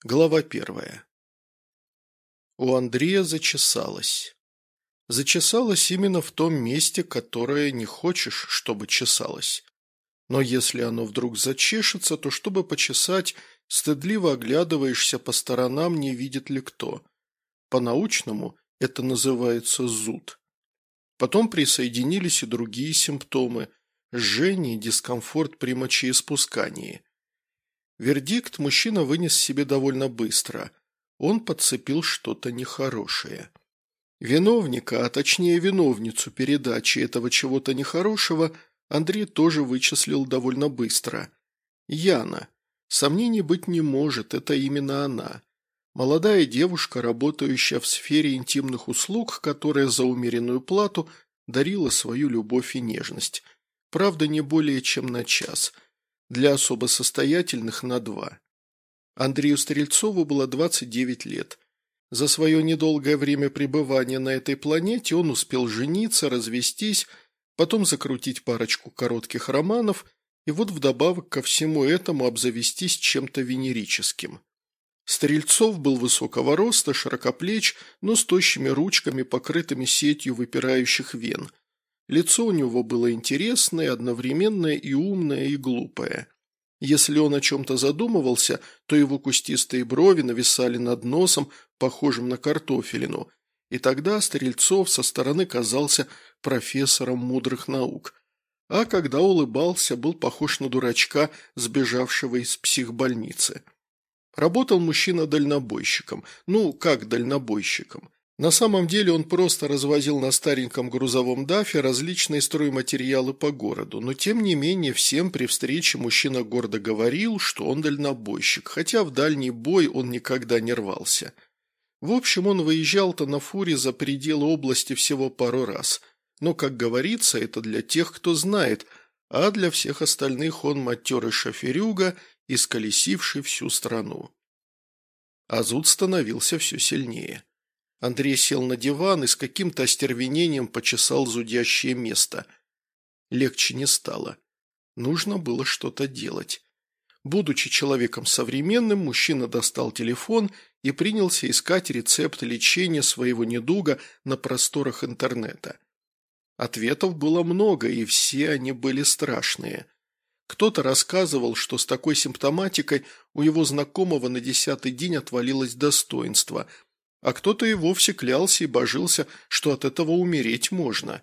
Глава 1. У Андрея зачесалось. Зачесалось именно в том месте, которое не хочешь, чтобы чесалось. Но если оно вдруг зачешется, то чтобы почесать, стыдливо оглядываешься по сторонам, не видит ли кто. По-научному это называется зуд. Потом присоединились и другие симптомы – жжение, дискомфорт при мочеиспускании. Вердикт мужчина вынес себе довольно быстро. Он подцепил что-то нехорошее. Виновника, а точнее виновницу передачи этого чего-то нехорошего, Андрей тоже вычислил довольно быстро. Яна. Сомнений быть не может, это именно она. Молодая девушка, работающая в сфере интимных услуг, которая за умеренную плату дарила свою любовь и нежность. Правда, не более чем на час. Для особо состоятельных – на 2. Андрею Стрельцову было 29 лет. За свое недолгое время пребывания на этой планете он успел жениться, развестись, потом закрутить парочку коротких романов и вот вдобавок ко всему этому обзавестись чем-то венерическим. Стрельцов был высокого роста, широкоплеч, но с тощими ручками, покрытыми сетью выпирающих вен. Лицо у него было интересное, одновременно и умное, и глупое. Если он о чем-то задумывался, то его кустистые брови нависали над носом, похожим на картофелину, и тогда Стрельцов со стороны казался профессором мудрых наук. А когда улыбался, был похож на дурачка, сбежавшего из психбольницы. Работал мужчина дальнобойщиком. Ну, как дальнобойщиком? На самом деле он просто развозил на стареньком грузовом дафе различные стройматериалы по городу, но тем не менее всем при встрече мужчина гордо говорил, что он дальнобойщик, хотя в дальний бой он никогда не рвался. В общем, он выезжал-то на фуре за пределы области всего пару раз. Но, как говорится, это для тех, кто знает, а для всех остальных он матерый шоферюга, исколесивший всю страну. А зуд становился все сильнее. Андрей сел на диван и с каким-то остервенением почесал зудящее место. Легче не стало. Нужно было что-то делать. Будучи человеком современным, мужчина достал телефон и принялся искать рецепт лечения своего недуга на просторах интернета. Ответов было много, и все они были страшные. Кто-то рассказывал, что с такой симптоматикой у его знакомого на 10-й день отвалилось достоинство, а кто-то и вовсе клялся и божился, что от этого умереть можно.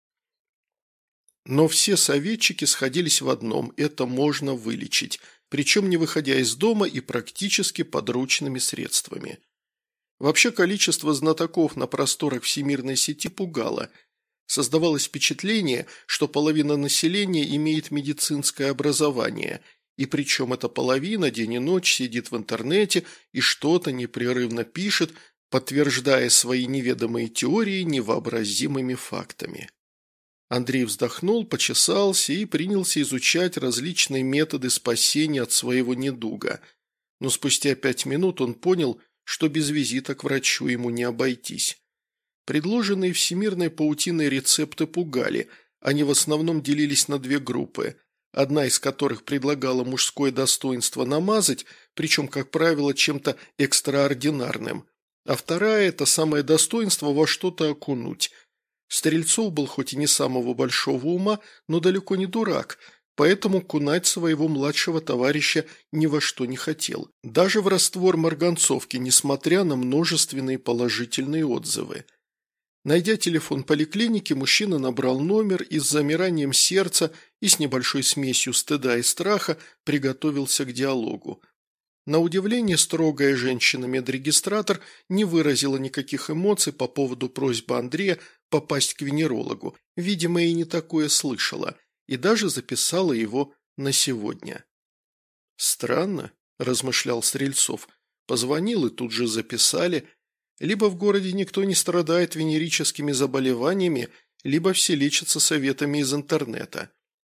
Но все советчики сходились в одном – это можно вылечить, причем не выходя из дома и практически подручными средствами. Вообще количество знатоков на просторах всемирной сети пугало. Создавалось впечатление, что половина населения имеет медицинское образование, и причем эта половина день и ночь сидит в интернете и что-то непрерывно пишет, подтверждая свои неведомые теории невообразимыми фактами. Андрей вздохнул, почесался и принялся изучать различные методы спасения от своего недуга. Но спустя 5 минут он понял, что без визита к врачу ему не обойтись. Предложенные всемирной паутиной рецепты пугали, они в основном делились на 2 группы, одна из которых предлагала мужское достоинство намазать, причем, как правило, чем-то экстраординарным, а вторая – это самое достоинство во что-то окунуть. Стрельцов был хоть и не самого большого ума, но далеко не дурак, поэтому кунать своего младшего товарища ни во что не хотел, даже в раствор марганцовки, несмотря на множественные положительные отзывы. Найдя телефон поликлиники, мужчина набрал номер и с замиранием сердца и с небольшой смесью стыда и страха приготовился к диалогу. На удивление, строгая женщина-медрегистратор не выразила никаких эмоций по поводу просьбы Андрея попасть к венерологу, видимо, и не такое слышала, и даже записала его на сегодня. «Странно», – размышлял Стрельцов, – позвонил и тут же записали. Либо в городе никто не страдает венерическими заболеваниями, либо все лечатся советами из интернета.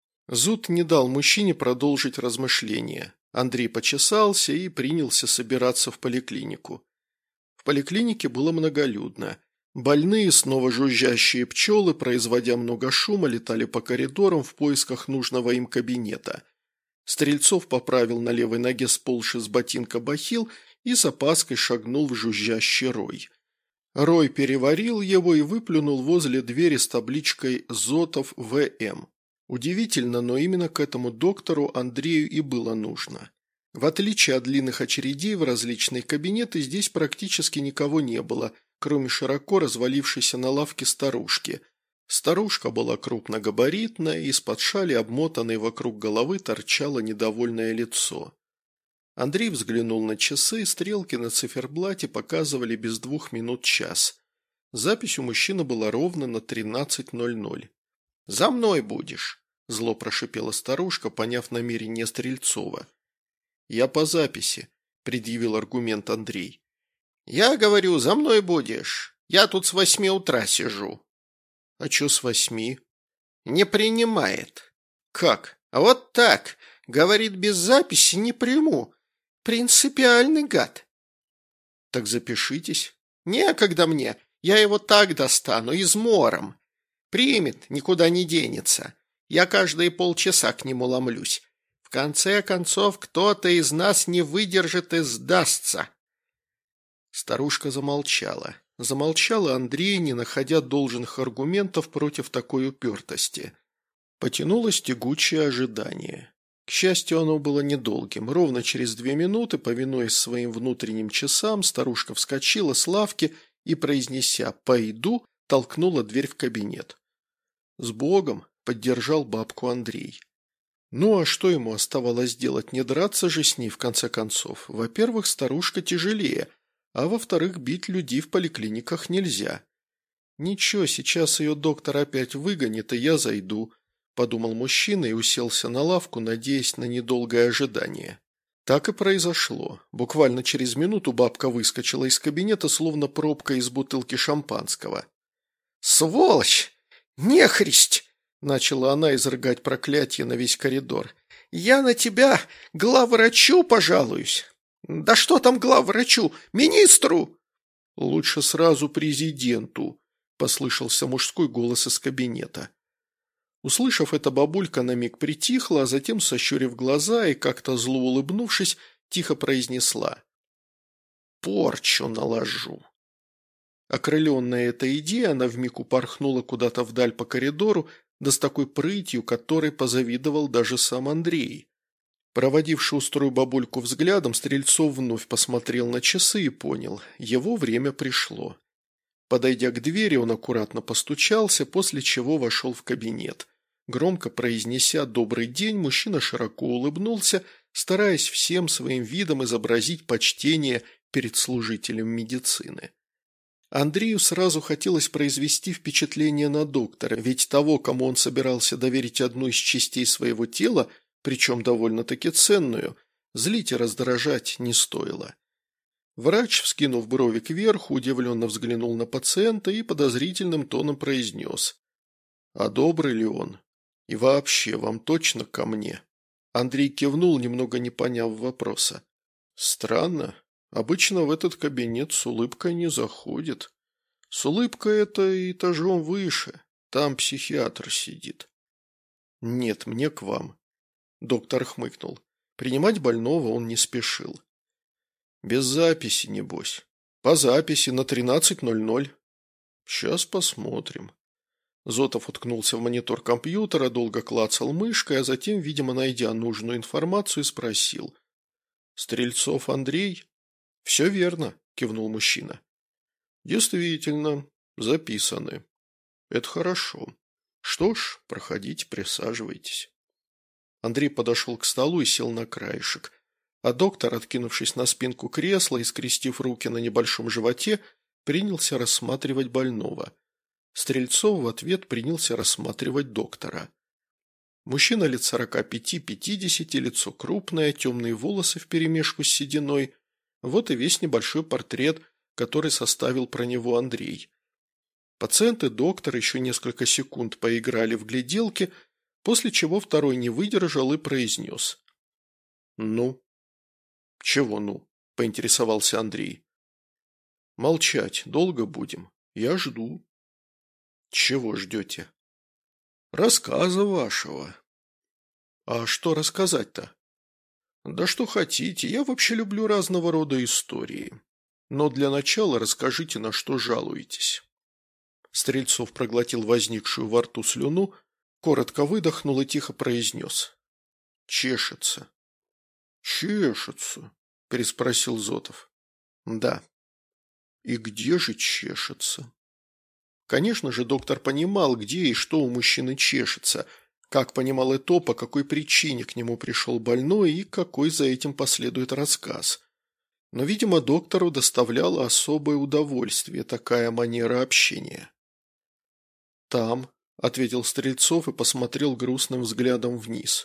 Зуд не дал мужчине продолжить размышления. Андрей почесался и принялся собираться в поликлинику. В поликлинике было многолюдно. Больные, снова жужжащие пчелы, производя много шума, летали по коридорам в поисках нужного им кабинета. Стрельцов поправил на левой ноге сползший с ботинка бахил и с опаской шагнул в жужжащий рой. Рой переварил его и выплюнул возле двери с табличкой «Зотов В.М.». Удивительно, но именно к этому доктору Андрею и было нужно. В отличие от длинных очередей в различные кабинеты, здесь практически никого не было, кроме широко развалившейся на лавке старушки. Старушка была крупногабаритная, из-под шали, обмотанной вокруг головы, торчало недовольное лицо. Андрей взглянул на часы, стрелки на циферблате показывали без 2 минут час. Запись у мужчины была ровно на 13:00. «За мной будешь», – зло прошипела старушка, поняв намерение Стрельцова. «Я по записи», – предъявил аргумент Андрей. «Я говорю, за мной будешь. Я тут с 8 утра сижу». «А чё с 8?» «Не принимает». «Как?» «А вот так. Говорит, без записи не приму. Принципиальный гад». «Так запишитесь». «Некогда мне. Я его так достану, измором. Примет, никуда не денется. Я каждые полчаса к нему ломлюсь. В конце концов, кто-то из нас не выдержит и сдастся». Старушка замолчала. Замолчала Андрей, не находя должных аргументов против такой упертости. Потянулось тягучее ожидание. К счастью, оно было недолгим. Ровно через 2 минуты, повинуясь своим внутренним часам, старушка вскочила с лавки и, произнеся «пойду», толкнула дверь в кабинет. «С Богом!» – поддержал бабку Андрей. Ну а что ему оставалось делать, не драться же с ней в конце концов? Во-первых, старушка тяжелее, а во-вторых, бить людей в поликлиниках нельзя. «Ничего, сейчас ее доктор опять выгонит, и я зайду», – подумал мужчина и уселся на лавку, надеясь на недолгое ожидание. Так и произошло. Буквально через минуту бабка выскочила из кабинета, словно пробка из бутылки шампанского. «Сволочь! Нехристь!» – начала она изрыгать проклятие на весь коридор. «Я на тебя главврачу пожалуюсь!» «Да что там главврачу? Министру!» «Лучше сразу президенту», – послышался мужской голос из кабинета. Услышав это, бабулька на миг притихла, а затем, сощурив глаза и как-то зло улыбнувшись, тихо произнесла: «Порчу наложу». Окрыленная этой идеей, она вмиг упорхнула куда-то вдаль по коридору, да с такой прытью, которой позавидовал даже сам Андрей. Проводив шуструю бабульку взглядом, Стрельцов вновь посмотрел на часы и понял – его время пришло. Подойдя к двери, он аккуратно постучался, после чего вошел в кабинет. Громко произнеся «добрый день», мужчина широко улыбнулся, стараясь всем своим видом изобразить почтение перед служителем медицины. Андрею сразу хотелось произвести впечатление на доктора, ведь того, кому он собирался доверить одну из частей своего тела, причем довольно-таки ценную, злить и раздражать не стоило. Врач, вскинув брови кверху, удивленно взглянул на пациента и подозрительным тоном произнес: «А добрый ли он? И вообще, вам точно ко мне?» Андрей кивнул, немного не поняв вопроса. «Странно. Обычно в этот кабинет с улыбкой не заходит. С улыбкой это этажом выше. Там психиатр сидит». «Нет, мне к вам». Доктор хмыкнул. Принимать больного он не спешил. «Без записи, небось. По записи на 13:00. Сейчас посмотрим». Зотов уткнулся в монитор компьютера, долго клацал мышкой, а затем, видимо, найдя нужную информацию, спросил: «Стрельцов Андрей?» «Все верно», – кивнул мужчина. «Действительно, записаны. Это хорошо. Что ж, проходите, присаживайтесь». Андрей подошел к столу и сел на краешек, а доктор, откинувшись на спинку кресла и скрестив руки на небольшом животе, принялся рассматривать больного. Стрельцов в ответ принялся рассматривать доктора. Мужчина лет 45–50, лицо крупное, темные волосы вперемешку с сединой. Вот и весь небольшой портрет, который составил про него Андрей. Пациент и доктор еще несколько секунд поиграли в гляделки, после чего второй не выдержал и произнес: «Ну?» «Чего «ну»?» – поинтересовался Андрей. «Молчать долго будем? Я жду». «Чего ждете?» «Рассказа вашего». «А что рассказать-то?» Да что хотите, я вообще люблю разного рода истории. Но для начала расскажите, на что жалуетесь». Стрельцов проглотил возникшую во рту слюну, коротко выдохнул и тихо произнес: «Чешется». «Чешется?» – переспросил Зотов. «Да». «И где же чешется?» Конечно же, доктор понимал, где и что у мужчины чешется, как понимал и то, по какой причине к нему пришел больной и какой за этим последует рассказ. Но, видимо, доктору доставляла особое удовольствие такая манера общения. «Там», – ответил Стрельцов и посмотрел грустным взглядом вниз.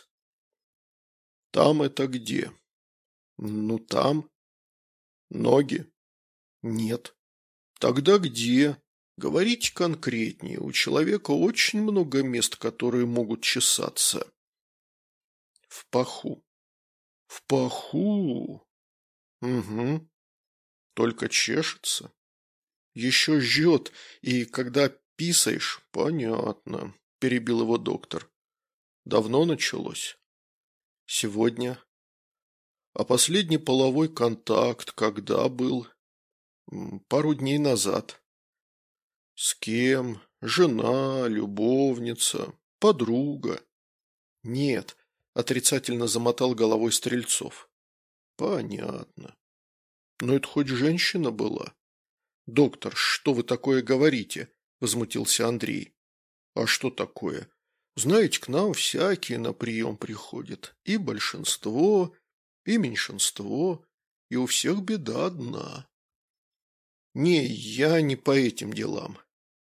«Там это где?» «Ну, там». «Ноги?» «Нет». «Тогда где?» «Говорите конкретнее. У человека очень много мест, которые могут чесаться». «В паху». «В паху?» «Угу. Только чешется?» «Еще жжет, и когда писаешь...» «Понятно», – перебил его доктор. «Давно началось?» «Сегодня». «А последний половой контакт когда был?» «Пару дней назад». «С кем? Жена, любовница, подруга?» «Нет», – отрицательно замотал головой Стрельцов. «Понятно. Но это хоть женщина была?» «Доктор, что вы такое говорите?» – возмутился Андрей. «А что такое? Знаете, к нам всякие на прием приходят. И большинство, и меньшинство, и у всех беда одна». «Не, я не по этим делам».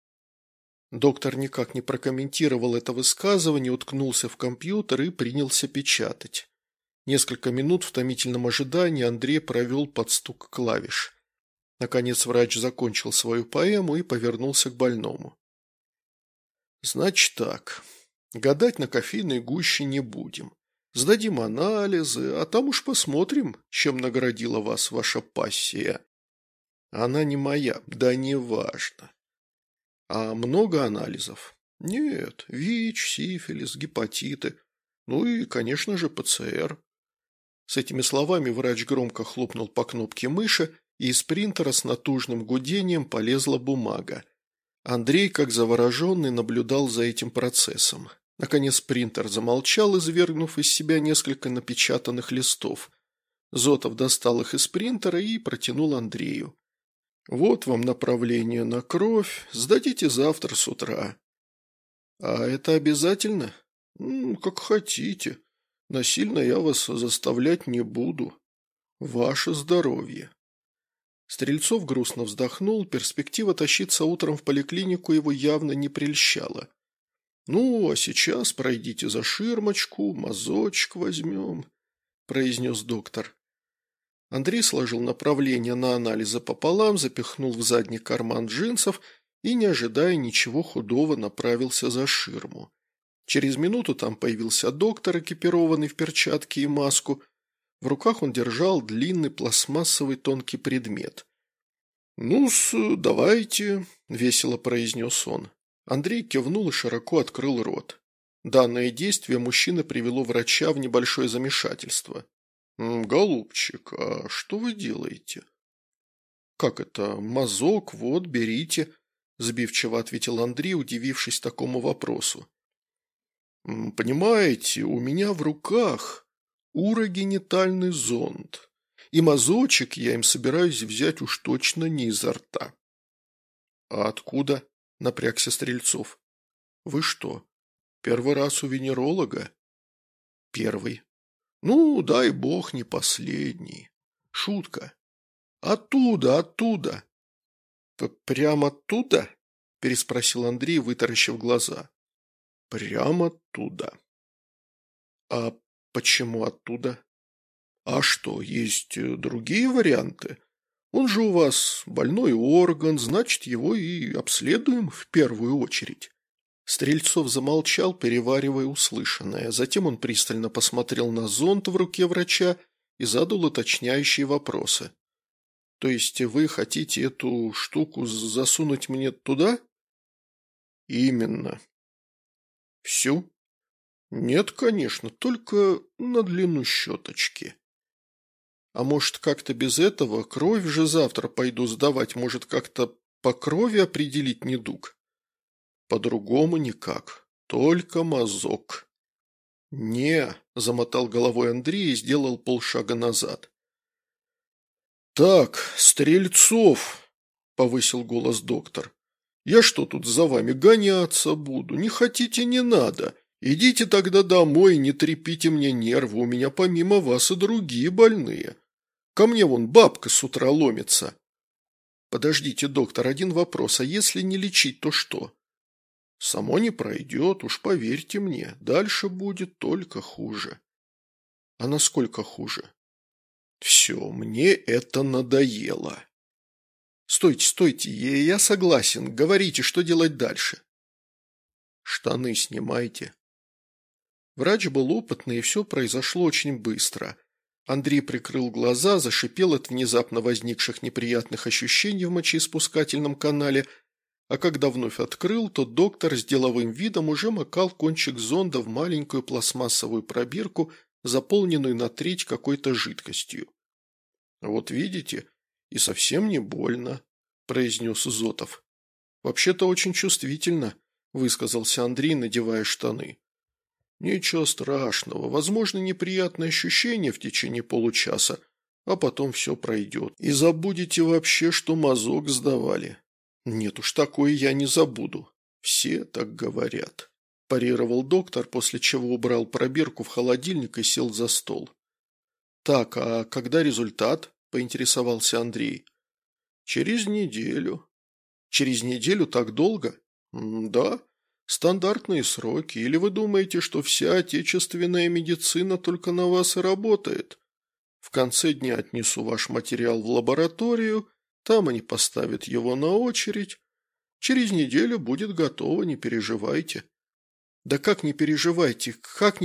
Доктор никак не прокомментировал это высказывание, уткнулся в компьютер и принялся печатать. Несколько минут в томительном ожидании Андрей провел под стук клавиш. Наконец врач закончил свою поэму и повернулся к больному. «Значит так, гадать на кофейной гуще не будем. Сдадим анализы, а там уж посмотрим, чем наградила вас ваша пассия. Она не моя, да неважно. А много анализов? Нет, ВИЧ, сифилис, гепатиты. Ну и, конечно же, ПЦР». С этими словами врач громко хлопнул по кнопке мыши, и из принтера с натужным гудением полезла бумага. Андрей, как завороженный, наблюдал за этим процессом. Наконец принтер замолчал, извергнув из себя несколько напечатанных листов. Зотов достал их из принтера и протянул Андрею. «Вот вам направление на кровь, сдадите завтра с утра». «А это обязательно?» «Как хотите. Насильно я вас заставлять не буду. Ваше здоровье». Стрельцов грустно вздохнул, перспектива тащиться утром в поликлинику его явно не прельщала. «Ну, а сейчас пройдите за ширмочку, мазочек возьмем», – произнес доктор. Андрей сложил направление на анализы пополам, запихнул в задний карман джинсов и, не ожидая ничего худого, направился за ширму. Через минуту там появился доктор, экипированный в перчатки и маску. В руках он держал длинный пластмассовый тонкий предмет. «Ну-с, давайте», – весело произнес он. Андрей кивнул и широко открыл рот. Данное действие мужчины привело врача в небольшое замешательство. «Голубчик, а что вы делаете?» «Как это? Мазок, вот, берите», – сбивчиво ответил Андрей, удивившись такому вопросу. «Понимаете, у меня в руках урогенитальный зонд, и мазочек я им собираюсь взять уж точно не изо рта». «А откуда?» – напрягся Стрельцов. «Вы что, первый раз у венеролога?» «Первый». «Ну, дай бог, не последний. Шутка. Оттуда, оттуда». «Прямо оттуда?» – переспросил Андрей, вытаращив глаза. «Прямо оттуда». «А почему оттуда?» «А что, есть другие варианты? Он же у вас больной орган, значит, его и обследуем в первую очередь». Стрельцов замолчал, переваривая услышанное. Затем он пристально посмотрел на зонд в руке врача и задал уточняющие вопросы. «То есть вы хотите эту штуку засунуть мне туда?» «Именно». «Всю?» «Нет, конечно, только на длину щеточки». А может, как-то без этого? Кровь же завтра пойду сдавать. Может, как-то по крови определить недуг? По-другому никак. Только мазок. «Не», – замотал головой Андрей и сделал полшага назад. «Так, Стрельцов», – повысил голос доктор. «Я что тут за вами гоняться буду? Не хотите – не надо. Идите тогда домой, не трепите мне нервы, у меня помимо вас и другие больные. Ко мне вон бабка с утра ломится». «Подождите, доктор, один вопрос, а если не лечить, то что?» «Само не пройдет, уж поверьте мне, дальше будет только хуже». «А насколько хуже?» «Все, мне это надоело». «Стойте, стойте, я согласен, говорите, что делать дальше?» «Штаны снимайте». Врач был опытный, и все произошло очень быстро. Андрей прикрыл глаза, зашипел от внезапно возникших неприятных ощущений в мочеиспускательном канале, а когда вновь открыл, то доктор с деловым видом уже макал кончик зонда в маленькую пластмассовую пробирку, заполненную на треть какой-то жидкостью. «Вот видите, и совсем не больно», – произнес Зотов. «Вообще-то очень чувствительно», – высказался Андрей, надевая штаны. «Ничего страшного, возможно, неприятные ощущения в течение получаса, а потом все пройдет. И забудете вообще, что мазок сдавали». «Нет уж, такое я не забуду. Все так говорят», – парировал доктор, после чего убрал пробирку в холодильник и сел за стол. «Так, а когда результат?» – поинтересовался Андрей. «Через неделю». «Через неделю так долго?» «Да. Стандартные сроки. Или вы думаете, что вся отечественная медицина только на вас и работает? В конце дня отнесу ваш материал в лабораторию, там они поставят его на очередь. Через неделю будет готово, не переживайте». «Да как не переживайте,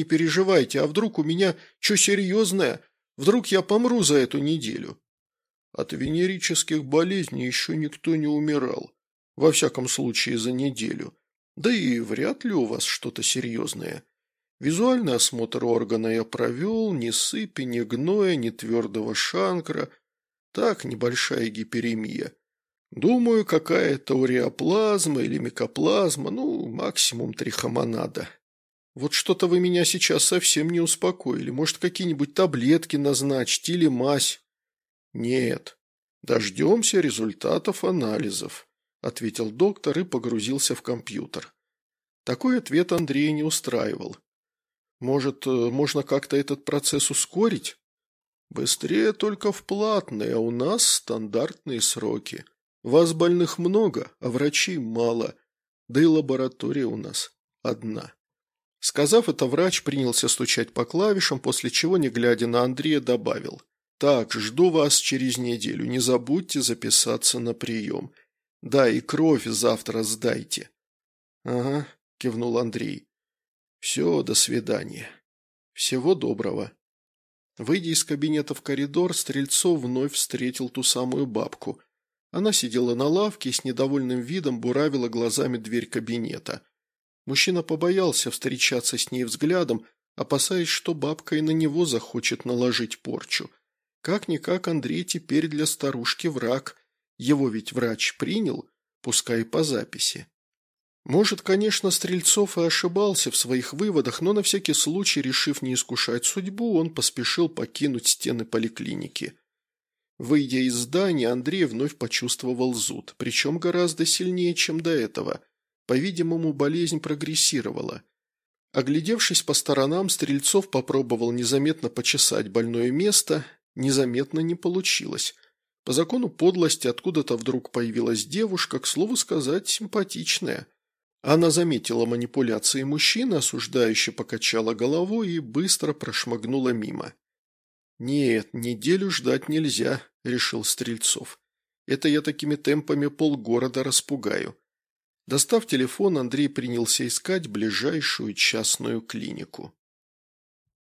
а вдруг у меня что серьезное? Вдруг я помру за эту неделю?» «От венерических болезней еще никто не умирал. Во всяком случае, за неделю. Да и вряд ли у вас что-то серьезное. Визуальный осмотр органа я провел, ни сыпи, ни гноя, ни твердого шанкра. Так, небольшая гиперемия. Думаю, какая-то уреоплазма или микоплазма, максимум трихомонада. Вот что-то вы меня сейчас совсем не успокоили. Может, какие-нибудь таблетки назначить или мазь?» «Нет. Дождемся результатов анализов», – ответил доктор и погрузился в компьютер. Такой ответ Андрея не устраивал. «Может, можно как-то этот процесс ускорить?» «Быстрее только в платные, а у нас стандартные сроки. Вас больных много, а врачей мало, да и лаборатория у нас одна». Сказав это, врач принялся стучать по клавишам, после чего, не глядя на Андрея, добавил: «Так, жду вас через неделю, не забудьте записаться на прием. Да, и кровь завтра сдайте». «Ага», – кивнул Андрей. «Все, до свидания. Всего доброго». Выйдя из кабинета в коридор, Стрельцов вновь встретил ту самую бабку. Она сидела на лавке и с недовольным видом буравила глазами дверь кабинета. Мужчина побоялся встречаться с ней взглядом, опасаясь, что бабка и на него захочет наложить порчу. Как-никак Андрей теперь для старушки враг. Его ведь врач принял, пускай и по записи. Может, конечно, Стрельцов и ошибался в своих выводах, но на всякий случай, решив не искушать судьбу, он поспешил покинуть стены поликлиники. Выйдя из здания, Андрей вновь почувствовал зуд, причем гораздо сильнее, чем до этого. По-видимому, болезнь прогрессировала. Оглядевшись по сторонам, Стрельцов попробовал незаметно почесать больное место. Незаметно не получилось. По закону подлости откуда-то вдруг появилась девушка, к слову сказать, симпатичная. Она заметила манипуляции мужчины, осуждающе покачала головой и быстро прошмыгнула мимо. «Нет, неделю ждать нельзя», – решил Стрельцов. «Это я такими темпами полгорода распугаю». Достав телефон, Андрей принялся искать ближайшую частную клинику.